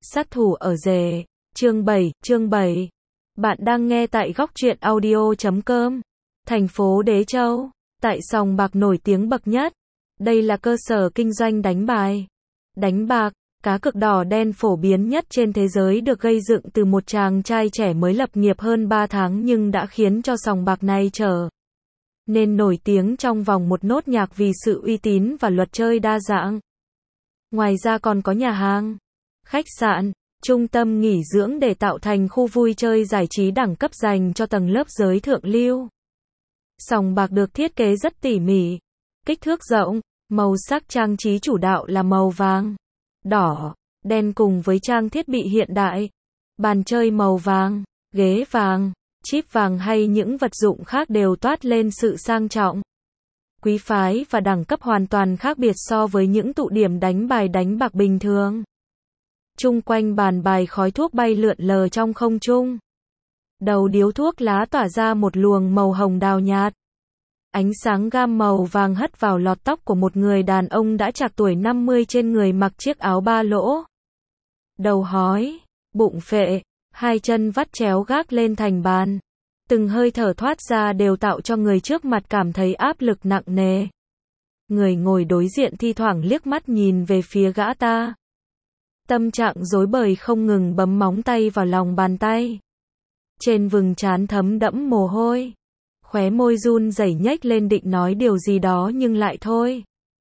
Sát thủ ở rể, chương 7. Bạn đang nghe tại góc truyện audio.com. Thành phố Đế Châu, tại sòng bạc nổi tiếng bậc nhất. Đây là cơ sở kinh doanh đánh bài, đánh bạc, cá cược đỏ đen phổ biến nhất trên thế giới, được gây dựng từ một chàng trai trẻ mới lập nghiệp hơn 3 tháng nhưng đã khiến cho sòng bạc này trở nên nổi tiếng trong vòng một nốt nhạc vì sự uy tín và luật chơi đa dạng. Ngoài ra còn có nhà hàng, khách sạn, trung tâm nghỉ dưỡng để tạo thành khu vui chơi giải trí đẳng cấp dành cho tầng lớp giới thượng lưu. Sòng bạc được thiết kế rất tỉ mỉ, kích thước rộng, màu sắc trang trí chủ đạo là màu vàng, đỏ, đen cùng với trang thiết bị hiện đại. Bàn chơi màu vàng, ghế vàng, chip vàng hay những vật dụng khác đều toát lên sự sang trọng, quý phái và đẳng cấp hoàn toàn khác biệt so với những tụ điểm đánh bạc bình thường. Chung quanh bàn bài khói thuốc bay lượn lờ trong không trung. Đầu điếu thuốc lá tỏa ra một luồng màu hồng đào nhạt. Ánh sáng gam màu vàng hất vào lọt tóc của một người đàn ông đã trạc tuổi 50 trên người, mặc chiếc áo ba lỗ, đầu hói, bụng phệ, hai chân vắt chéo gác lên thành bàn. Từng hơi thở thoát ra đều tạo cho người trước mặt cảm thấy áp lực nặng nề. Người ngồi đối diện thi thoảng liếc mắt nhìn về phía gã ta. Tâm trạng rối bời không ngừng bấm móng tay vào lòng bàn tay. Trên vầng trán thấm đẫm mồ hôi. Khóe môi run rẩy nhếch lên định nói điều gì đó nhưng lại thôi.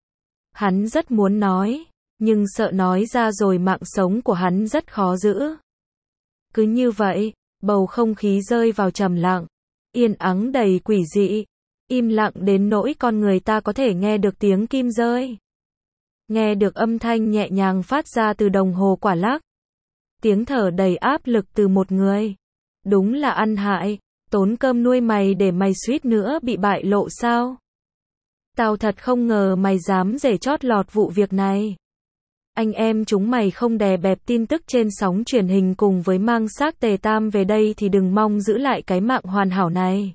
Hắn rất muốn nói, nhưng sợ nói ra rồi mạng sống của hắn rất khó giữ. Cứ như vậy, bầu không khí rơi vào trầm lặng, yên ắng đầy quỷ dị, im lặng đến nỗi con người ta có thể nghe được tiếng kim rơi, nghe được âm thanh nhẹ nhàng phát ra từ đồng hồ quả lắc, tiếng thở đầy áp lực từ một người. Đúng là ăn hại, tốn cơm nuôi mày để mày suýt nữa bị bại lộ sao? Tao thật không ngờ mày dám rể chót lọt vụ việc này. Anh em chúng mày không đè bẹp tin tức trên sóng truyền hình cùng với mang xác Tề Tam về đây thì đừng mong giữ lại cái mạng hoàn hảo này.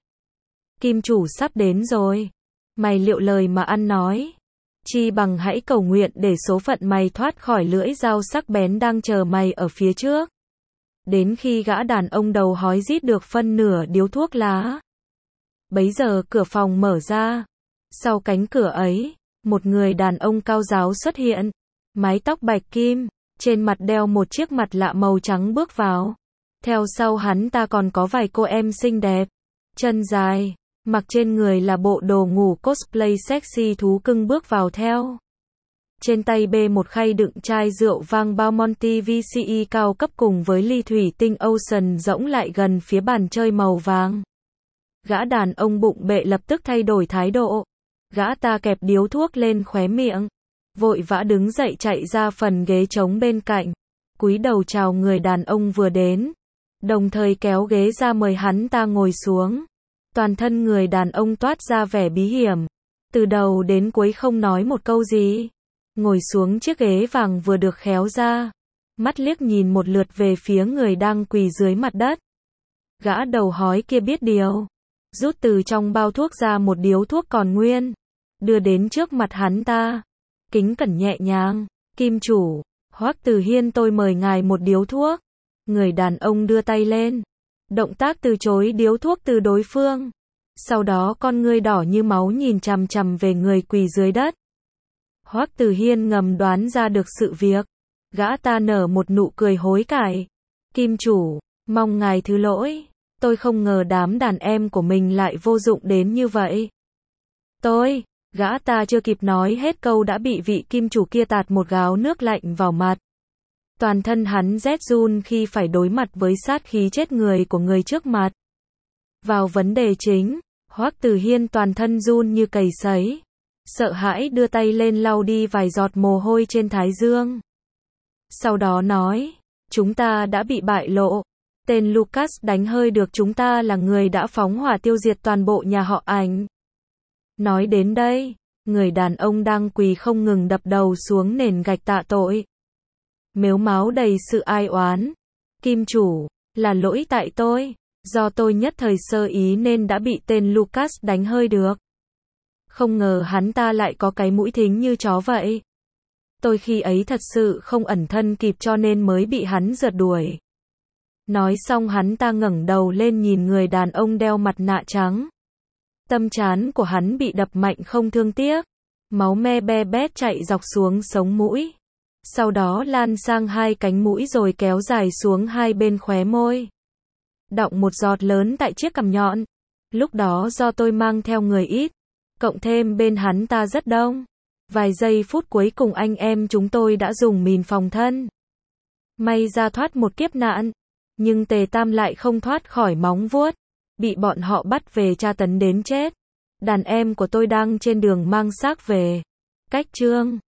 Kim chủ sắp đến rồi. Mày liệu lời mà ăn nói. Chi bằng hãy cầu nguyện để số phận mày thoát khỏi lưỡi dao sắc bén đang chờ mày ở phía trước. Đến khi gã đàn ông đầu hói rít được phân nửa điếu thuốc lá, bấy giờ cửa phòng mở ra. Sau cánh cửa ấy, một người đàn ông cao ráo xuất hiện. Mái tóc bạch kim, trên mặt đeo một chiếc mặt lạ màu trắng bước vào. Theo sau hắn ta còn có vài cô em xinh đẹp, chân dài, mặc trên người là bộ đồ ngủ cosplay sexy thú cưng bước vào theo. Trên tay bê một khay đựng chai rượu vang Bounty VCE cao cấp cùng với ly thủy tinh Ocean rỗng lại gần phía bàn chơi màu vàng. Gã đàn ông bụng bệ lập tức thay đổi thái độ. Gã ta kẹp điếu thuốc lên khóe miệng, vội vã đứng dậy chạy ra phần ghế trống bên cạnh, cúi đầu chào người đàn ông vừa đến, đồng thời kéo ghế ra mời hắn ta ngồi xuống. Toàn thân người đàn ông toát ra vẻ bí hiểm, từ đầu đến cuối không nói một câu gì, ngồi xuống chiếc ghế vàng vừa được khéo ra, mắt liếc nhìn một lượt về phía người đang quỳ dưới mặt đất. Gã đầu hói kia biết điều, rút từ trong bao thuốc ra một điếu thuốc còn nguyên, đưa đến trước mặt hắn ta. Kính cẩn nhẹ nhàng, Kim chủ, Hoắc Từ Hiên tôi mời ngài một điếu thuốc. Người đàn ông đưa tay lên, động tác từ chối điếu thuốc từ đối phương. Sau đó con ngươi đỏ như máu nhìn chằm chằm về người quỳ dưới đất. Hoắc Từ Hiên ngầm đoán ra được sự việc. Gã ta nở một nụ cười hối cải. Kim chủ, mong ngài thứ lỗi. Tôi không ngờ đám đàn em của mình lại vô dụng đến như vậy. Gã ta chưa kịp nói hết câu đã bị vị kim chủ kia tạt một gáo nước lạnh vào mặt. Toàn thân hắn rét run khi phải đối mặt với sát khí chết người của người trước mặt. Vào vấn đề chính, Hoắc Từ Hiên toàn thân run như cầy sấy, sợ hãi đưa tay lên lau đi vài giọt mồ hôi trên thái dương. Sau đó nói, chúng ta đã bị bại lộ. Tên Lucas đánh hơi được chúng ta là người đã phóng hỏa tiêu diệt toàn bộ nhà họ Ảnh. Nói đến đây, người đàn ông đang quỳ không ngừng đập đầu xuống nền gạch tạ tội. Mếu máo đầy sự ai oán. Kim chủ, là lỗi tại tôi. Do tôi nhất thời sơ ý nên đã bị tên Lucas đánh hơi được. Không ngờ hắn ta lại có cái mũi thính như chó vậy. Tôi khi ấy thật sự không ẩn thân kịp cho nên mới bị hắn rượt đuổi. Nói xong hắn ta ngẩng đầu lên nhìn người đàn ông đeo mặt nạ trắng. Tâm trán của hắn bị đập mạnh không thương tiếc. Máu me be bét chạy dọc xuống sống mũi. Sau đó lan sang hai cánh mũi rồi kéo dài xuống hai bên khóe môi. Đọng một giọt lớn tại chiếc cằm nhọn. Lúc đó do tôi mang theo người ít, cộng thêm bên hắn ta rất đông. Vài giây phút cuối cùng anh em chúng tôi đã dùng mìn phòng thân. May ra thoát một kiếp nạn. Nhưng Tề Tam lại không thoát khỏi móng vuốt. Bị bọn họ bắt về tra tấn đến chết. Đàn em của tôi đang trên đường mang xác về. Cách chương